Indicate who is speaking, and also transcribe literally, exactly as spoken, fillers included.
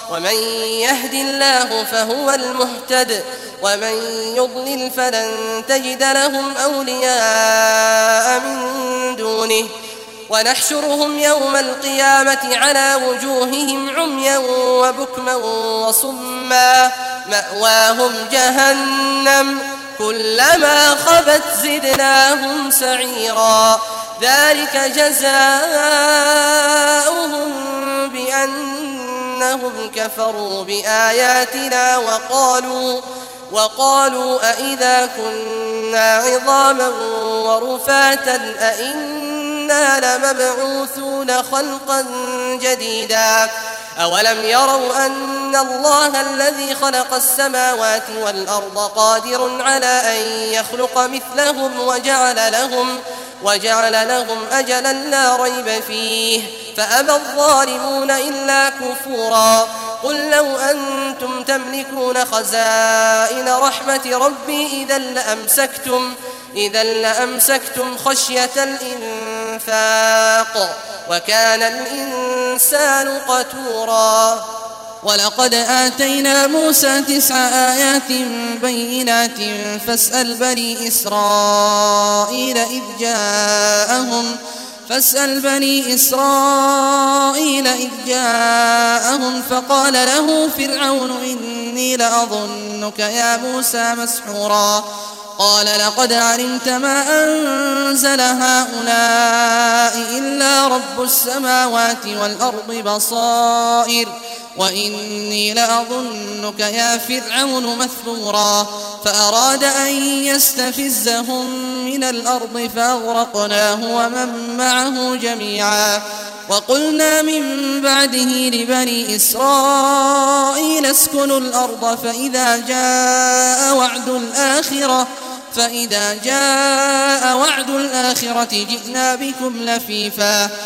Speaker 1: ومن يهد الله فهو المهتد ومن يضلل فلن تجد لهم أولياء من دونه ونحشرهم يوم القيامة على وجوههم عميا وبكما وصما مأواهم جهنم كلما خبت زدناهم سعيرا ذلك جزاؤهم بأنهم كفروا بآياتنا وقالوا وقالوا أئذا كنا عظاما ورفاتا أئنا لمبعوثون خلقا جديدا أولم يروا أن الله الذي خلق السماوات والأرض قادر على أن يخلق مثلهم وجعل لهم وجعل لهم أجلا لا ريب فيه فأبى الظالمون إلا كفورا قل لو أنتم تملكون خزائن رحمة ربي إذا لأمسكتم إذا لأمسكتم خشية الإنفاق وكان الإنسان قتورا
Speaker 2: ولقد آتينا موسى تسع آيات بينات فاسأل بني إسرائيل إذ جاءهم فاسأل بني إسرائيل إذ جاءهم فقال له فرعون إني لأظنك يا موسى مسحورا قال لقد علمت ما أنزل هؤلاء إلا رب السماوات والأرض بصائر وإني لأظنك يا فرعون مثبورا فأراد أن يستفزهم من الأرض فأغرقناه ومن معه جميعا وقلنا من بعده لبني إسرائيل اسكنوا الأرض فإذا جاء وعد الآخرة فإذا جاء وعد الآخرة جئنا بكم لفيفا